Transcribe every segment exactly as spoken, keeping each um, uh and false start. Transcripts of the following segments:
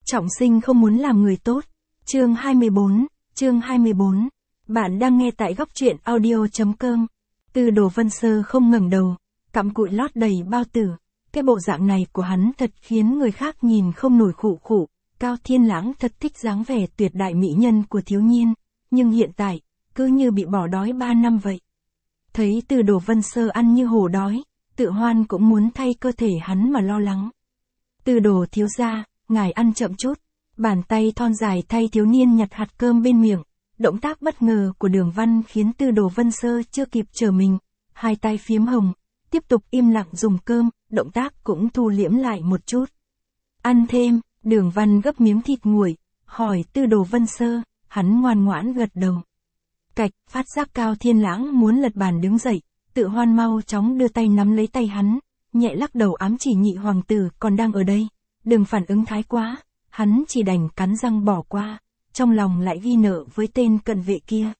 Trọng sinh không muốn làm người tốt. Chương hai mươi bốn, chương hai mươi bốn. Bạn đang nghe tại góc truyện audio.com. Tư Đồ Vân Sơ không ngẩng đầu, cặm cụi lót đầy bao tử. Cái bộ dạng này của hắn thật khiến người khác nhìn không nổi khụ khụ. Cao Thiên Lãng thật thích dáng vẻ tuyệt đại mỹ nhân của thiếu niên, nhưng hiện tại, cứ như bị bỏ đói ba năm vậy. Thấy Tư Đồ Vân Sơ ăn như hổ đói, Tự Hoan cũng muốn thay cơ thể hắn mà lo lắng. Tư Đồ thiếu gia, ngài ăn chậm chút. Bàn tay thon dài thay thiếu niên nhặt hạt cơm bên miệng. Động tác bất ngờ của Đường Văn khiến Tư Đồ Vân Sơ chưa kịp trở mình, hai tay phiếm hồng, tiếp tục im lặng dùng cơm, động tác cũng thu liễm lại một chút. Ăn thêm, Đường Văn gấp miếng thịt nguội, hỏi Tư Đồ Vân Sơ, hắn ngoan ngoãn gật đầu. Cạch, phát giác Cao Thiên Lãng muốn lật bàn đứng dậy, Tự Hoan mau chóng đưa tay nắm lấy tay hắn, nhẹ lắc đầu ám chỉ nhị hoàng tử còn đang ở đây, đừng phản ứng thái quá, hắn chỉ đành cắn răng bỏ qua, trong lòng lại ghi nợ với tên cận vệ kia.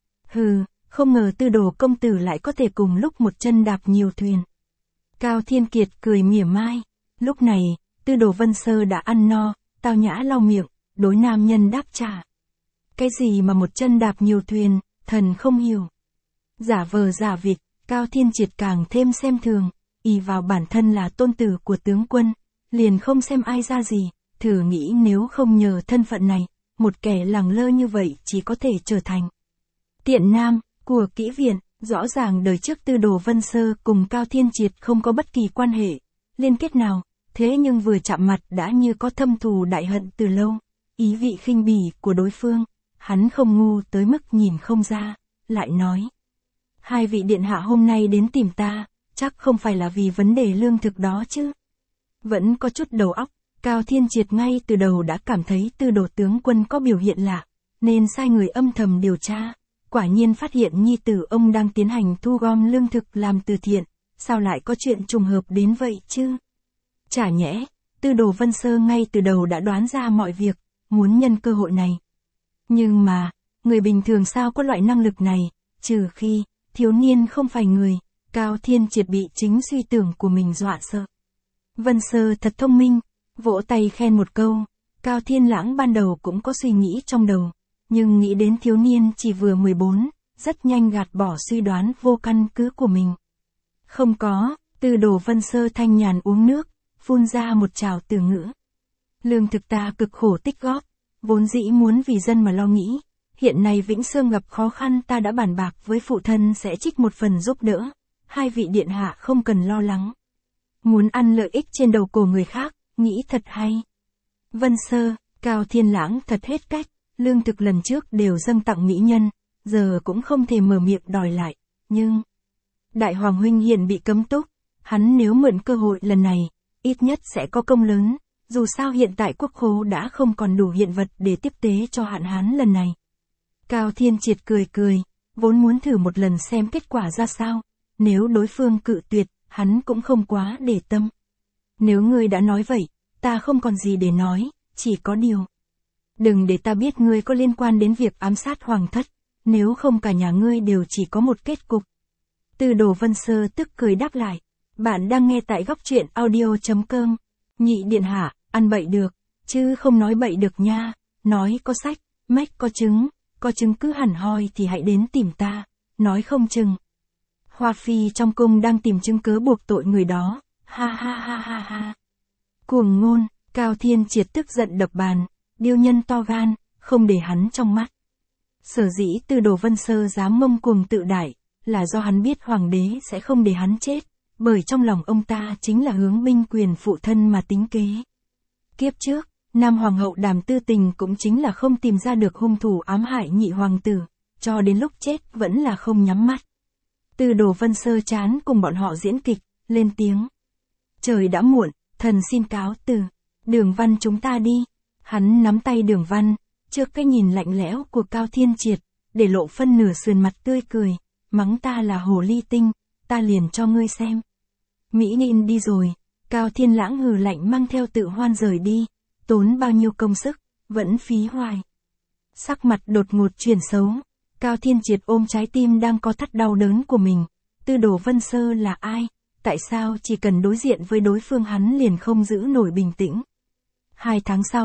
Hừ, không ngờ Tư Đồ công tử lại có thể cùng lúc một chân đạp nhiều thuyền. Cao Thiên Kiệt cười mỉa mai, lúc này, Tư Đồ Vân Sơ đã ăn no, tao nhã lau miệng, đối nam nhân đáp trả. Cái gì mà một chân đạp nhiều thuyền, thần không hiểu. Giả vờ giả vịt, Cao Thiên Triệt càng thêm xem thường, ỷ vào bản thân là tôn tử của tướng quân, liền không xem ai ra gì, thử nghĩ nếu không nhờ thân phận này, một kẻ lẳng lơ như vậy chỉ có thể trở thành tiện nam của Kỹ Viện. Rõ ràng đời trước Tư Đồ Vân Sơ cùng Cao Thiên Triệt không có bất kỳ quan hệ, liên kết nào, thế nhưng vừa chạm mặt đã như có thâm thù đại hận từ lâu, ý vị khinh bỉ của đối phương, hắn không ngu tới mức nhìn không ra, lại nói. Hai vị điện hạ hôm nay đến tìm ta, chắc không phải là vì vấn đề lương thực đó chứ. Vẫn có chút đầu óc, Cao Thiên Triệt ngay từ đầu đã cảm thấy Tư Đồ tướng quân có biểu hiện lạ, nên sai người âm thầm điều tra. Quả nhiên phát hiện nhi tử ông đang tiến hành thu gom lương thực làm từ thiện, sao lại có chuyện trùng hợp đến vậy chứ? Chả nhẽ, Tư Đồ Vân Sơ ngay từ đầu đã đoán ra mọi việc, muốn nhân cơ hội này. Nhưng mà, người bình thường sao có loại năng lực này, trừ khi, thiếu niên không phải người, Cao Thiên Triệt bị chính suy tưởng của mình dọa sợ. Vân Sơ thật thông minh, vỗ tay khen một câu, Cao Thiên Lãng ban đầu cũng có suy nghĩ trong đầu. Nhưng nghĩ đến thiếu niên chỉ vừa mười bốn, rất nhanh gạt bỏ suy đoán vô căn cứ của mình. Không có, Tư Đồ Vân Sơ thanh nhàn uống nước, phun ra một trào từ ngữ. Lương thực ta cực khổ tích góp, vốn dĩ muốn vì dân mà lo nghĩ, hiện nay Vĩnh Sương gặp khó khăn ta đã bàn bạc với phụ thân sẽ trích một phần giúp đỡ, hai vị điện hạ không cần lo lắng. Muốn ăn lợi ích trên đầu cổ người khác, nghĩ thật hay. Vân Sơ, Cao Thiên Lãng thật hết cách. Lương thực lần trước đều dâng tặng mỹ nhân, giờ cũng không thể mở miệng đòi lại, nhưng... Đại Hoàng huynh hiện bị cấm túc, hắn nếu mượn cơ hội lần này, ít nhất sẽ có công lớn, dù sao hiện tại quốc khố đã không còn đủ hiện vật để tiếp tế cho hạn hán lần này. Cao Thiên Triệt cười cười, vốn muốn thử một lần xem kết quả ra sao, nếu đối phương cự tuyệt, hắn cũng không quá để tâm. Nếu ngươi đã nói vậy, ta không còn gì để nói, chỉ có điều... Đừng để ta biết ngươi có liên quan đến việc ám sát hoàng thất, nếu không cả nhà ngươi đều chỉ có một kết cục. Tư Đồ Vân Sơ tức cười đáp lại, bạn đang nghe tại góc truyện audio.com. Nhị điện hạ, ăn bậy được, chứ không nói bậy được nha, nói có sách, mách có chứng, có chứng cứ hẳn hoi thì hãy đến tìm ta, nói không chừng. Hoa Phi trong cung đang tìm chứng cớ buộc tội người đó, ha ha ha ha ha. Cuồng ngôn, Cao Thiên Triệt tức giận đập bàn. Điêu nhân to gan, không để hắn trong mắt. Sở dĩ Tư Đồ Vân Sơ dám ngông cuồng tự đại, là do hắn biết hoàng đế sẽ không để hắn chết, bởi trong lòng ông ta chính là hướng binh quyền phụ thân mà tính kế. Kiếp trước, Nam Hoàng hậu Đàm Tư Tình cũng chính là không tìm ra được hung thủ ám hại nhị hoàng tử, cho đến lúc chết vẫn là không nhắm mắt. Tư Đồ Vân Sơ chán cùng bọn họ diễn kịch, lên tiếng. Trời đã muộn, thần xin cáo từ, Đường Văn chúng ta đi. Hắn nắm tay Đường Văn, trước cái nhìn lạnh lẽo của Cao Thiên Triệt, để lộ phân nửa sườn mặt tươi cười, mắng ta là hồ ly tinh, ta liền cho ngươi xem. Mỹ Ninh đi rồi, Cao Thiên Lãng hừ lạnh mang theo Tự Hoan rời đi, tốn bao nhiêu công sức, vẫn phí hoài. Sắc mặt đột ngột chuyển xấu, Cao Thiên Triệt ôm trái tim đang có thắt đau đớn của mình, Tư Đồ Vân Sơ là ai, tại sao chỉ cần đối diện với đối phương hắn liền không giữ nổi bình tĩnh. Hai tháng sau,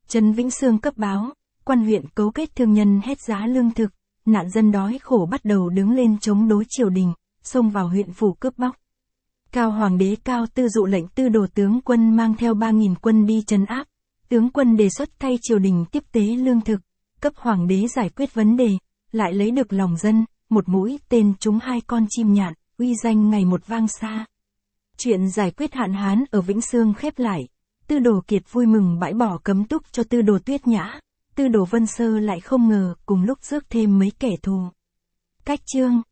Trấn Vĩnh Sương cấp báo, quan huyện cấu kết thương nhân hét giá lương thực, nạn dân đói khổ bắt đầu đứng lên chống đối triều đình, xông vào huyện phủ cướp bóc. Cao Hoàng đế Cao Tư dụ lệnh Tư Đồ tướng quân mang theo ba nghìn quân đi trấn áp. Tướng quân đề xuất thay triều đình tiếp tế lương thực, cấp hoàng đế giải quyết vấn đề, lại lấy được lòng dân, một mũi tên trúng hai con chim nhạn, uy danh ngày một vang xa. Chuyện giải quyết hạn hán ở Vĩnh Sương khép lại. Tư Đồ Kiệt vui mừng bãi bỏ cấm túc cho Tư Đồ Tuyết Nhã. Tư Đồ Vân Sơ lại không ngờ cùng lúc rước thêm mấy kẻ thù. Cách chương